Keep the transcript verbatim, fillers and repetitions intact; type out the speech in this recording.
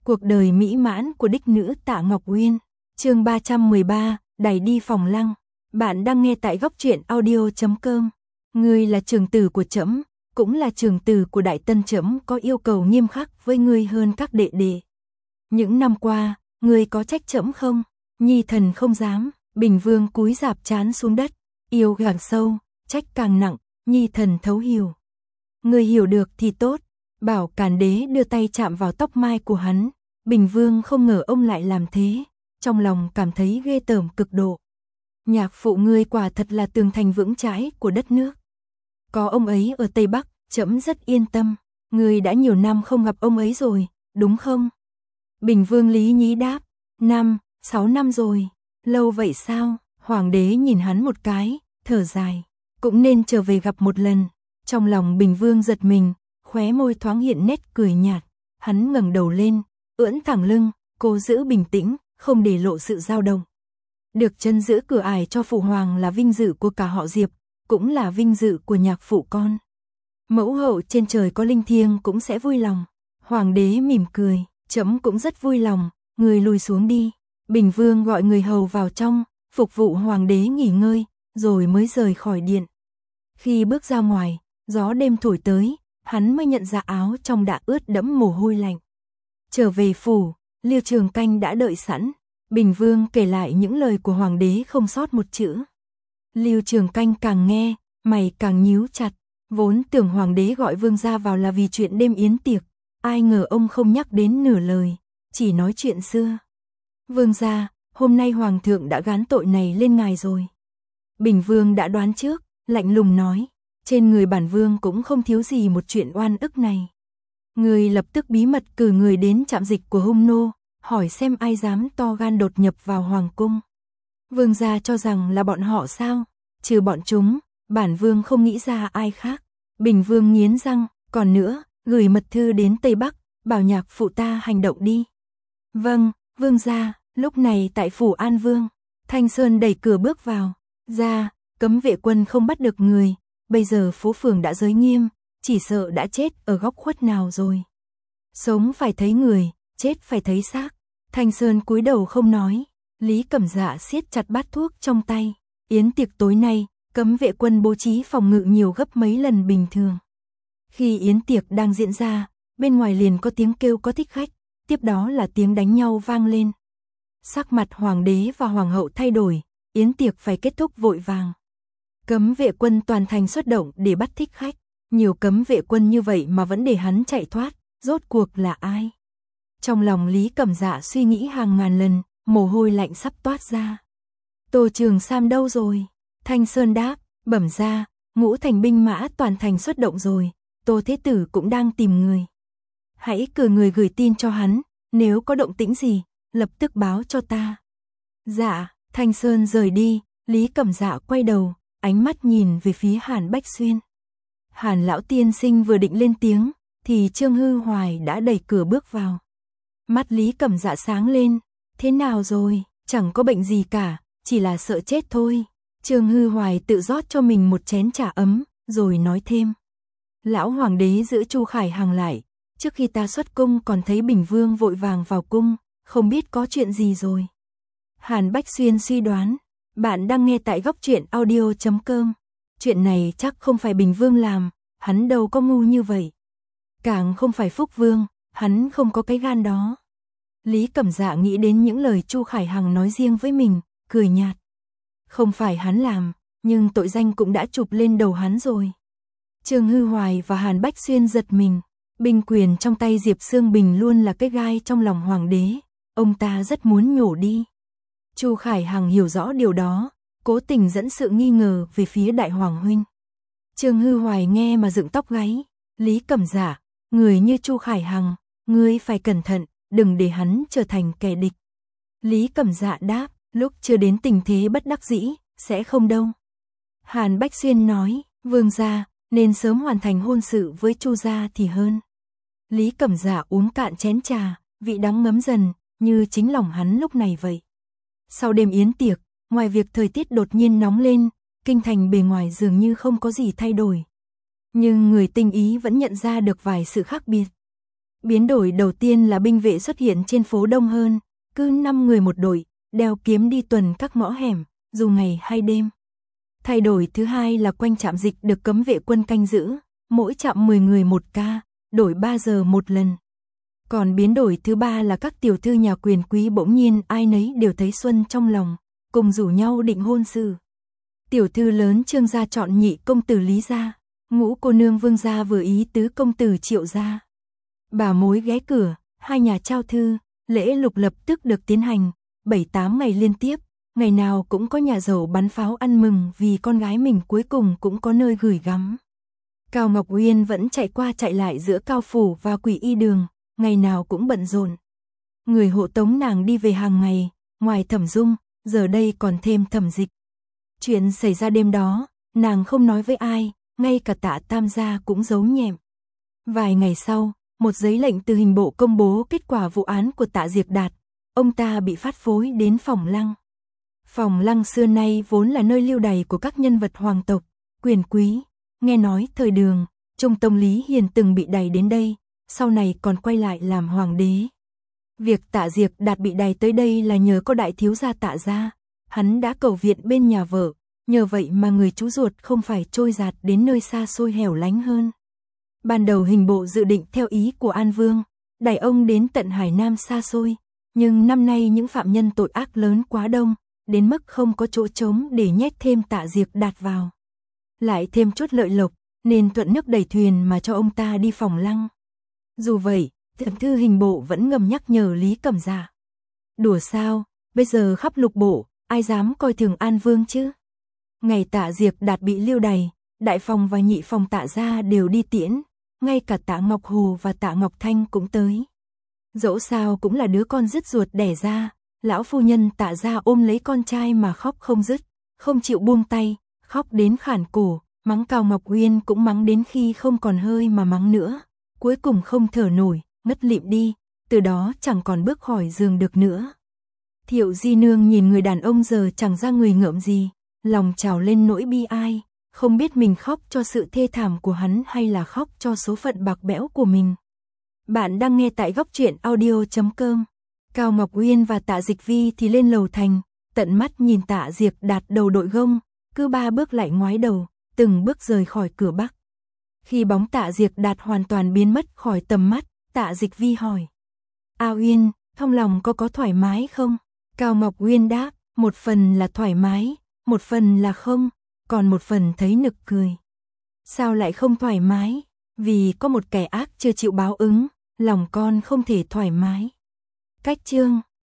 Cuộc đời mỹ mãn của đích nữ Tạ Ngọc Uyên. Chương ba trăm mười ba, đẩy đi phòng lăng. Bạn đang nghe tại góc truyện audio chấm com. Ngươi là trưởng tử của trẫm, cũng là trưởng tử của Đại Tân, trẫm có yêu cầu nghiêm khắc với ngươi hơn các đệ đệ. Những năm qua, ngươi có trách trẫm không? Nhi thần không dám. Bình Vương cúi rạp trán xuống đất, yêu càng sâu, trách càng nặng, nhi thần thấu hiểu. Ngươi hiểu được thì tốt. Bảo Càn Đế đưa tay chạm vào tóc mai của hắn. Bình Vương không ngờ ông lại làm thế, trong lòng cảm thấy ghê tởm cực độ. Nhạc phụ ngươi quả thật là tường thành vững chãi của đất nước. Có ông ấy ở Tây Bắc, trẫm rất yên tâm. Ngươi đã nhiều năm không gặp ông ấy rồi, đúng không? Bình Vương lý nhí đáp, năm, sáu năm rồi. Lâu vậy sao? Hoàng đế nhìn hắn một cái, thở dài. Cũng nên trở về gặp một lần. Trong lòng Bình Vương giật mình, khóe môi thoáng hiện nét cười nhạt. Hắn ngẩng đầu lên, ưỡn thẳng lưng, cố giữ bình tĩnh, không để lộ sự dao động. Được chân giữ cửa ải cho phụ hoàng là vinh dự của cả họ Diệp, cũng là vinh dự của nhạc phụ con. Mẫu hậu trên trời có linh thiêng cũng sẽ vui lòng. Hoàng đế mỉm cười, trẫm cũng rất vui lòng, người lùi xuống đi. Bình Vương gọi người hầu vào trong, phục vụ hoàng đế nghỉ ngơi, rồi mới rời khỏi điện. Khi bước ra ngoài, gió đêm thổi tới, hắn mới nhận ra áo trong đã ướt đẫm mồ hôi lạnh. Trở về phủ, Liêu Trường Canh đã đợi sẵn. Bình Vương kể lại những lời của hoàng đế không sót một chữ. Liêu Trường Canh càng nghe, mày càng nhíu chặt. Vốn tưởng hoàng đế gọi vương gia vào là vì chuyện đêm yến tiệc, ai ngờ ông không nhắc đến nửa lời, chỉ nói chuyện xưa. Vương gia, hôm nay hoàng thượng đã gán tội này lên ngài rồi. Bình Vương đã đoán trước, lạnh lùng nói, trên người bản vương cũng không thiếu gì một chuyện oan ức này. Người lập tức bí mật cử người đến trạm dịch của Hung Nô, hỏi xem ai dám to gan đột nhập vào hoàng cung. Vương gia cho rằng là bọn họ sao? Trừ bọn chúng, bản vương không nghĩ ra ai khác. Bình Vương nghiến răng, còn nữa, gửi mật thư đến Tây Bắc, bảo nhạc phụ ta hành động đi. Vâng, vương gia. Lúc này tại phủ An Vương, Thanh Sơn đẩy cửa bước vào. Ra, cấm vệ quân không bắt được người, bây giờ phố phường đã giới nghiêm, chỉ sợ đã chết ở góc khuất nào rồi. Sống phải thấy người, chết phải thấy xác. Thanh Sơn cúi đầu không nói. Lý Cẩm Dạ siết chặt bát thuốc trong tay. Yến tiệc tối nay, cấm vệ quân bố trí phòng ngự nhiều gấp mấy lần bình thường. Khi yến tiệc đang diễn ra, bên ngoài liền có tiếng kêu có thích khách, tiếp đó là tiếng đánh nhau vang lên. Sắc mặt hoàng đế và hoàng hậu thay đổi, yến tiệc phải kết thúc vội vàng. Cấm vệ quân toàn thành xuất động để bắt thích khách. Nhiều cấm vệ quân như vậy mà vẫn để hắn chạy thoát, rốt cuộc là ai? Trong lòng Lý Cẩm Dạ suy nghĩ hàng ngàn lần, mồ hôi lạnh sắp toát ra. Tô Trường Sam đâu rồi? Thanh Sơn đáp, bẩm ra, ngũ thành binh mã toàn thành xuất động rồi, Tô Thế Tử cũng đang tìm người. Hãy cử người gửi tin cho hắn, nếu có động tĩnh gì, lập tức báo cho ta. Dạ, Thanh Sơn rời đi, Lý Cẩm Dạ quay đầu, ánh mắt nhìn về phía Hàn Bách Xuyên. Hàn lão tiên sinh vừa định lên tiếng, thì Trương Hư Hoài đã đẩy cửa bước vào. Mắt Lý Cẩm Dạ sáng lên, thế nào rồi, chẳng có bệnh gì cả, chỉ là sợ chết thôi. Trương Hư Hoài tự rót cho mình một chén trà ấm, rồi nói thêm. Lão hoàng đế giữ Chu Khải Hằng lại, trước khi ta xuất cung còn thấy Bình Vương vội vàng vào cung, không biết có chuyện gì rồi. Hàn Bách Xuyên suy đoán, bạn đang nghe tại góc truyện audio chấm com. Chuyện này chắc không phải Bình Vương làm, hắn đâu có ngu như vậy. Càng không phải Phúc Vương, hắn không có cái gan đó. Lý Cẩm Dạ nghĩ đến những lời Chu Khải Hằng nói riêng với mình, cười nhạt. Không phải hắn làm, nhưng tội danh cũng đã chụp lên đầu hắn rồi. Trương Hư Hoài và Hàn Bách Xuyên giật mình. Binh quyền trong tay Diệp Xương Bình luôn là cái gai trong lòng hoàng đế, ông ta rất muốn nhổ đi. Chu Khải Hằng hiểu rõ điều đó, cố tình dẫn sự nghi ngờ về phía đại hoàng huynh. Trương Hư Hoài nghe mà dựng tóc gáy. Lý Cẩm Dạ, người như Chu Khải Hằng, ngươi phải cẩn thận, đừng để hắn trở thành kẻ địch. Lý Cẩm Dạ đáp, lúc chưa đến tình thế bất đắc dĩ, sẽ không đâu. Hàn Bách Xuyên nói, vương gia, nên sớm hoàn thành hôn sự với Chu gia thì hơn. Lý Cẩm Dạ uống cạn chén trà, vị đắng ngấm dần, như chính lòng hắn lúc này vậy. Sau đêm yến tiệc, ngoài việc thời tiết đột nhiên nóng lên, kinh thành bề ngoài dường như không có gì thay đổi. Nhưng người tinh ý vẫn nhận ra được vài sự khác biệt. Biến đổi đầu tiên là binh vệ xuất hiện trên phố đông hơn, cứ năm người một đội, đeo kiếm đi tuần các ngõ hẻm, dù ngày hay đêm. Thay đổi thứ hai là quanh trạm dịch được cấm vệ quân canh giữ, mỗi trạm mười người một ca, đổi ba giờ một lần. Còn biến đổi thứ ba là các tiểu thư nhà quyền quý bỗng nhiên ai nấy đều thấy xuân trong lòng, cùng rủ nhau định hôn sự. Tiểu thư lớn Trương gia chọn nhị công tử Lý gia, ngũ cô nương Vương gia vừa ý tứ công tử Triệu gia. Bà mối ghé cửa, hai nhà trao thư, lễ lục lập tức được tiến hành, bảy tám ngày liên tiếp, ngày nào cũng có nhà giàu bắn pháo ăn mừng vì con gái mình cuối cùng cũng có nơi gửi gắm. Cao Ngọc Uyên vẫn chạy qua chạy lại giữa Cao phủ và Quỷ Y đường, ngày nào cũng bận rộn. Người hộ tống nàng đi về hàng ngày, ngoài Thẩm Dung, giờ đây còn thêm Thẩm Dịch. Chuyện xảy ra đêm đó, nàng không nói với ai, ngay cả Tạ Tam gia cũng giấu nhẹm. Vài ngày sau, một giấy lệnh từ hình bộ công bố kết quả vụ án của Tạ Diệp Đạt, ông ta bị phát phối đến Phòng Lăng. Phòng Lăng xưa nay vốn là nơi lưu đày của các nhân vật hoàng tộc, quyền quý, nghe nói thời Đường, Trung Tông Lý Hiền từng bị đày đến đây, sau này còn quay lại làm hoàng đế. Việc Tạ Diệp Đạt bị đày tới đây là nhờ có đại thiếu gia Tạ gia, hắn đã cầu viện bên nhà vợ, nhờ vậy mà người chú ruột không phải trôi dạt đến nơi xa xôi hẻo lánh hơn. Ban đầu hình bộ dự định theo ý của An Vương, đẩy ông đến tận Hải Nam xa xôi, nhưng năm nay những phạm nhân tội ác lớn quá đông, đến mức không có chỗ trống để nhét thêm Tạ Diệp Đạt vào. Lại thêm chút lợi lộc, nên thuận nước đẩy thuyền mà cho ông ta đi Phòng Lăng. Dù vậy, thượng thư hình bộ vẫn ngầm nhắc nhở Lý Cẩm Dạ. Đùa sao, bây giờ khắp lục bộ, ai dám coi thường An Vương chứ? Ngày Tạ Diệp Đạt bị lưu đày, đại phòng và nhị phòng Tạ gia đều đi tiễn, ngay cả Tạ Ngọc Hồ và Tạ Ngọc Thanh cũng tới. Dẫu sao cũng là đứa con dứt ruột đẻ ra, lão phu nhân Tạ gia ôm lấy con trai mà khóc không dứt, không chịu buông tay, khóc đến khản cổ, mắng Cao Ngọc Uyên cũng mắng đến khi không còn hơi mà mắng nữa, cuối cùng không thở nổi, ngất lịm đi, từ đó chẳng còn bước khỏi giường được nữa. Thiệu Di Nương nhìn người đàn ông giờ chẳng ra người ngợm gì, lòng trào lên nỗi bi ai, không biết mình khóc cho sự thê thảm của hắn hay là khóc cho số phận bạc bẽo của mình. Bạn đang nghe tại góc truyện audio chấm com. Cao Ngọc Uyên và Tạ Dịch Vi thì lên lầu thành, tận mắt nhìn Tạ Diệp Đạt đầu đội gông, cứ ba bước lại ngoái đầu, từng bước rời khỏi cửa bắc. Khi bóng Tạ Diệp Đạt hoàn toàn biến mất khỏi tầm mắt, Tạ Dịch Vi hỏi: A Uyên, trong lòng có có thoải mái không? Cao Ngọc Uyên đáp: một phần là thoải mái, một phần là không, còn một phần thấy nực cười. Sao lại không thoải mái? Vì có một kẻ ác chưa chịu báo ứng, lòng con không thể thoải mái. Cách chương